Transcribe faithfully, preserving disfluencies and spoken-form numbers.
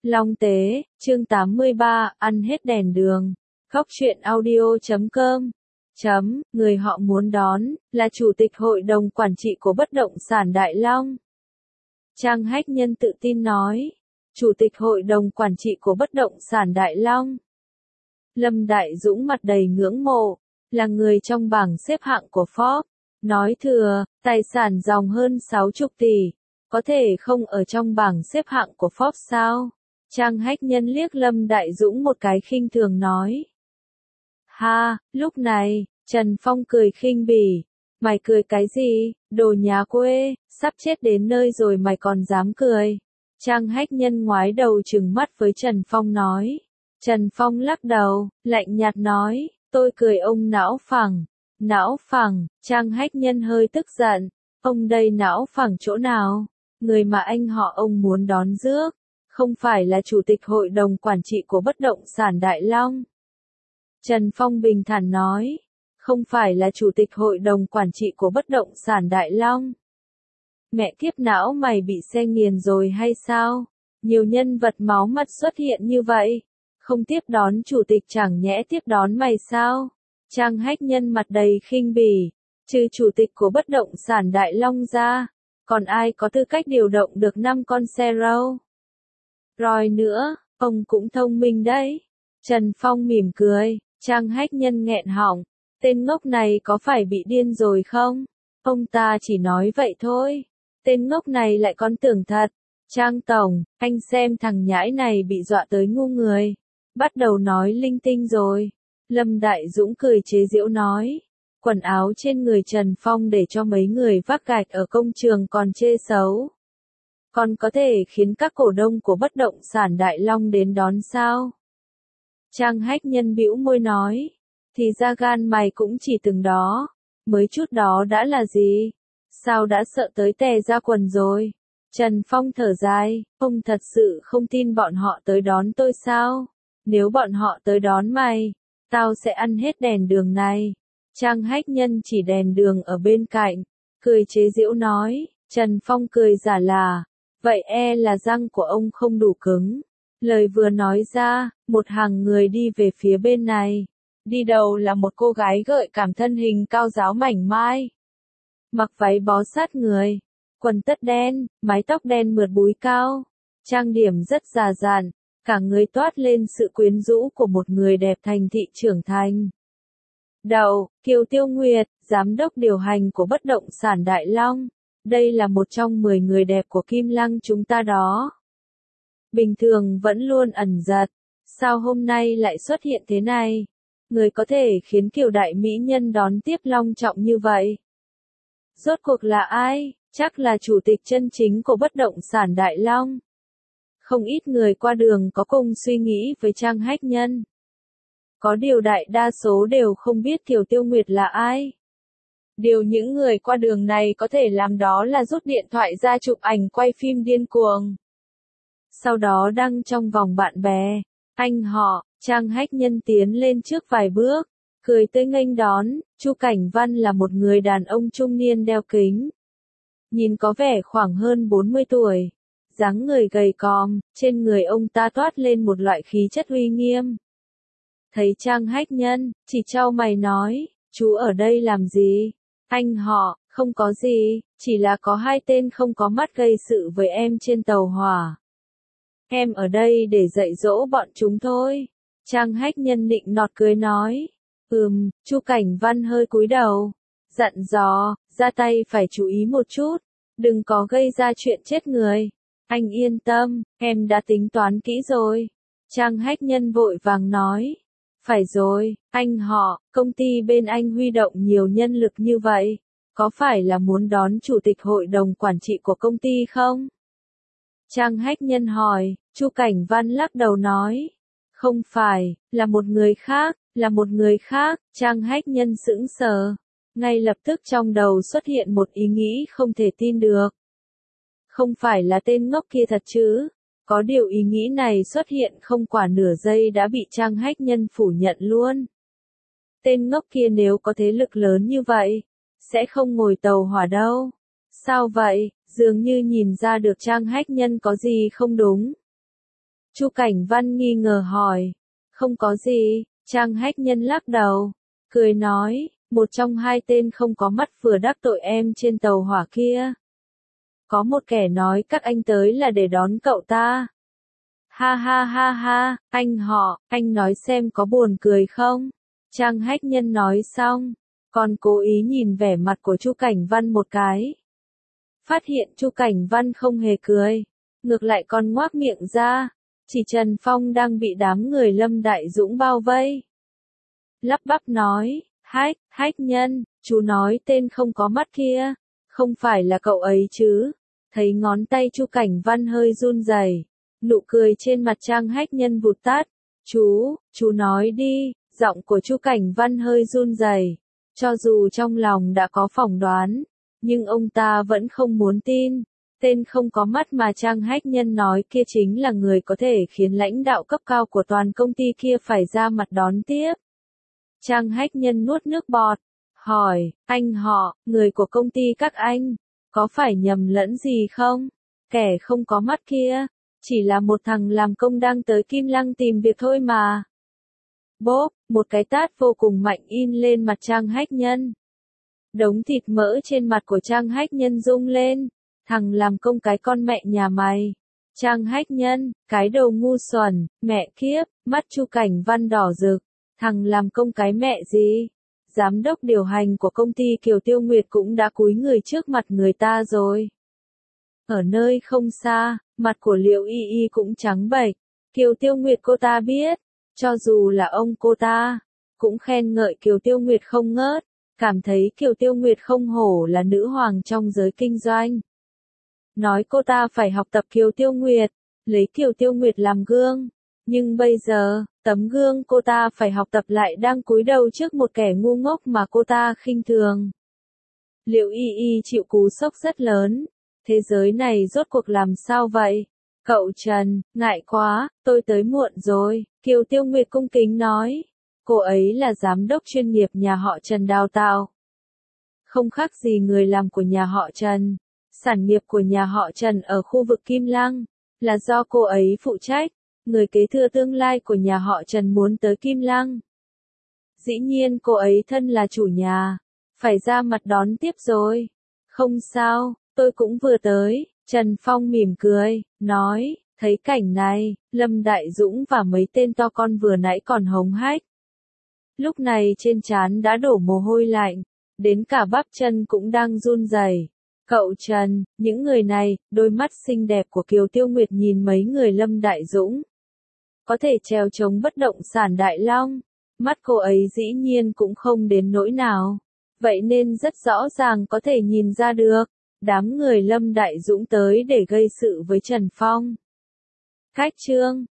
Long Tế, chương tám mươi ba, ăn hết đèn đường. Khóc chuyện audio chấm com. Chấm, người họ muốn đón, là Chủ tịch Hội đồng Quản trị của Bất động sản Đại Long. Trang Hách Nhân tự tin nói. Chủ tịch Hội đồng Quản trị của Bất động sản Đại Long. Lâm Đại Dũng mặt đầy ngưỡng mộ, là người trong bảng xếp hạng của Forbes. Nói thừa, tài sản dòng hơn sáu mươi tỷ, có thể không ở trong bảng xếp hạng của Forbes sao? Trang Hách Nhân liếc Lâm Đại Dũng một cái khinh thường nói. Ha, lúc này, Trần Phong cười khinh bỉ. Mày cười cái gì, đồ nhà quê, sắp chết đến nơi rồi mày còn dám cười. Trang Hách Nhân ngoái đầu trừng mắt với Trần Phong nói. Trần Phong lắc đầu, lạnh nhạt nói, tôi cười ông não phẳng. Não phẳng, Trang Hách Nhân hơi tức giận. Ông đây não phẳng chỗ nào? Người mà anh họ ông muốn đón rước, không phải là Chủ tịch Hội đồng Quản trị của Bất động sản Đại Long. Trần Phong bình thản nói, không phải là Chủ tịch Hội đồng Quản trị của Bất động sản Đại Long. Mẹ kiếp não mày bị xe nghiền rồi hay sao? Nhiều nhân vật máu mặt xuất hiện như vậy, không tiếp đón Chủ tịch chẳng nhẽ tiếp đón mày sao? Trang Hách Nhân mặt đầy khinh bỉ, trừ Chủ tịch của Bất động sản Đại Long ra, còn ai có tư cách điều động được năm con xe râu? Rồi nữa, ông cũng thông minh đấy. Trần Phong mỉm cười, Trang Hách Nhân nghẹn họng, tên ngốc này có phải bị điên rồi không? Ông ta chỉ nói vậy thôi, tên ngốc này lại còn tưởng thật. Trang Tổng, anh xem thằng nhãi này bị dọa tới ngu người, bắt đầu nói linh tinh rồi. Lâm Đại Dũng cười chế giễu nói, quần áo trên người Trần Phong để cho mấy người vác gạch ở công trường còn chê xấu. Còn có thể khiến các cổ đông của Bất động sản Đại Long đến đón sao? Trang Hách Nhân bĩu môi nói, thì ra gan mày cũng chỉ từng đó, mới chút đó đã là gì? Sao đã sợ tới tè ra quần rồi? Trần Phong thở dài, ông thật sự không tin bọn họ tới đón tôi sao? Nếu bọn họ tới đón mày, tao sẽ ăn hết đèn đường này. Trang Hách Nhân chỉ đèn đường ở bên cạnh, cười chế giễu nói. Trần Phong cười giả là, vậy e là răng của ông không đủ cứng. Lời vừa nói ra, một hàng người đi về phía bên này. Đi đầu là một cô gái gợi cảm thân hình cao ráo mảnh mai. Mặc váy bó sát người, quần tất đen, mái tóc đen mượt búi cao. Trang điểm rất già dặn, cả người toát lên sự quyến rũ của một người đẹp thành thị trưởng thành. Đầu, Kiều Tiêu Nguyệt, giám đốc điều hành của Bất động sản Đại Long. Đây là một trong mười người đẹp của Kim Lăng chúng ta đó. Bình thường vẫn luôn ẩn giật, sao hôm nay lại xuất hiện thế này? Người có thể khiến Kiều đại mỹ nhân đón tiếp long trọng như vậy? Rốt cuộc là ai? Chắc là chủ tịch chân chính của Bất động sản Đại Long. Không ít người qua đường có cùng suy nghĩ với Trang Hách Nhân. Có điều đại đa số đều không biết Kiều Tiêu Nguyệt là ai. Điều những người qua đường này có thể làm đó là rút điện thoại ra chụp ảnh quay phim điên cuồng. Sau đó đăng trong vòng bạn bè. Anh họ, Trang Hách Nhân tiến lên trước vài bước, cười tươi nghênh đón. Chu Cảnh Văn là một người đàn ông trung niên đeo kính. Nhìn có vẻ khoảng hơn bốn mươi tuổi. Dáng người gầy còm, trên người ông ta toát lên một loại khí chất uy nghiêm. Thấy Trang Hách Nhân, chỉ chau mày nói, chú ở đây làm gì? Anh họ, không có gì, chỉ là có hai tên không có mắt gây sự với em trên tàu hỏa. Em ở đây để dạy dỗ bọn chúng thôi. Trang Hách Nhân nịnh nọt cười nói. Ừm, Chu Cảnh Văn hơi cúi đầu, dặn dò, ra tay phải chú ý một chút, đừng có gây ra chuyện chết người. Anh yên tâm, em đã tính toán kỹ rồi. Trang Hách Nhân vội vàng nói. Phải rồi, anh họ, công ty bên anh huy động nhiều nhân lực như vậy, có phải là muốn đón Chủ tịch Hội đồng Quản trị của công ty không? Trang Hách Nhân hỏi. Chu Cảnh Văn lắc đầu nói. Không phải, là một người khác, là một người khác. Trang Hách Nhân sững sờ. Ngay lập tức trong đầu xuất hiện một ý nghĩ không thể tin được. Không phải là tên ngốc kia thật chứ? Có điều ý nghĩ này xuất hiện không quả nửa giây đã bị Trang Hách Nhân phủ nhận luôn. Tên ngốc kia nếu có thế lực lớn như vậy, sẽ không ngồi tàu hỏa đâu. Sao vậy? Dường như nhìn ra được Trang Hách Nhân có gì không đúng. Chu Cảnh Văn nghi ngờ hỏi. Không có gì, Trang Hách Nhân lắc đầu, cười nói, một trong hai tên không có mắt vừa đắc tội em trên tàu hỏa kia. Có một kẻ nói các anh tới là để đón cậu ta. Ha ha ha ha, anh họ, anh nói xem có buồn cười không? Trang Hách Nhân nói xong, còn cố ý nhìn vẻ mặt của Chu Cảnh Văn một cái. Phát hiện Chu Cảnh Văn không hề cười, ngược lại còn ngoác miệng ra, chỉ Trần Phong đang bị đám người Lâm Đại Dũng bao vây. Lắp bắp nói, Hách, Hách Nhân, chú nói tên không có mắt kia, không phải là cậu ấy chứ? Thấy ngón tay Chu Cảnh Văn hơi run rẩy, nụ cười trên mặt Trang Hách Nhân vụt tắt. Chú, chú nói đi, giọng của Chu Cảnh Văn hơi run rẩy, cho dù trong lòng đã có phỏng đoán, nhưng ông ta vẫn không muốn tin. Tên không có mắt mà Trang Hách Nhân nói kia chính là người có thể khiến lãnh đạo cấp cao của toàn công ty kia phải ra mặt đón tiếp. Trang Hách Nhân nuốt nước bọt, hỏi, anh họ, người của công ty các anh, có phải nhầm lẫn gì không? Kẻ không có mắt kia, chỉ là một thằng làm công đang tới Kim Lăng tìm việc thôi mà. Bốp, một cái tát vô cùng mạnh in lên mặt Trang Hách Nhân. Đống thịt mỡ trên mặt của Trang Hách Nhân rung lên. Thằng làm công cái con mẹ nhà mày. Trang Hách Nhân, cái đầu ngu xuẩn, mẹ kiếp, mắt Chu Cảnh Văn đỏ rực. Thằng làm công cái mẹ gì? Giám đốc điều hành của công ty Kiều Tiêu Nguyệt cũng đã cúi người trước mặt người ta rồi. Ở nơi không xa, mặt của Liệu Y Y cũng trắng bệch. Kiều Tiêu Nguyệt cô ta biết, cho dù là ông cô ta, cũng khen ngợi Kiều Tiêu Nguyệt không ngớt, cảm thấy Kiều Tiêu Nguyệt không hổ là nữ hoàng trong giới kinh doanh. Nói cô ta phải học tập Kiều Tiêu Nguyệt, lấy Kiều Tiêu Nguyệt làm gương. Nhưng bây giờ, tấm gương cô ta phải học tập lại đang cúi đầu trước một kẻ ngu ngốc mà cô ta khinh thường. Liệu Y Y chịu cú sốc rất lớn. Thế giới này rốt cuộc làm sao vậy? Cậu Trần, ngại quá, tôi tới muộn rồi. Kiều Tiêu Nguyệt cung kính nói. Cô ấy là giám đốc chuyên nghiệp nhà họ Trần đào tạo. Không khác gì người làm của nhà họ Trần. Sản nghiệp của nhà họ Trần ở khu vực Kim Lăng, là do cô ấy phụ trách. Người kế thừa tương lai của nhà họ Trần muốn tới Kim Lăng. Dĩ nhiên cô ấy thân là chủ nhà, phải ra mặt đón tiếp rồi. Không sao, tôi cũng vừa tới. Trần Phong mỉm cười, nói, thấy cảnh này, Lâm Đại Dũng và mấy tên to con vừa nãy còn hống hách. Lúc này trên trán đã đổ mồ hôi lạnh, đến cả bắp chân cũng đang run rẩy. Cậu Trần, những người này, đôi mắt xinh đẹp của Kiều Tiêu Nguyệt nhìn mấy người Lâm Đại Dũng. Có thể trèo chống bất động sản Đại Long, mắt cô ấy dĩ nhiên cũng không đến nỗi nào. Vậy nên rất rõ ràng có thể nhìn ra được, đám người Lâm Đại Dũng tới để gây sự với Trần Phong. Cách chương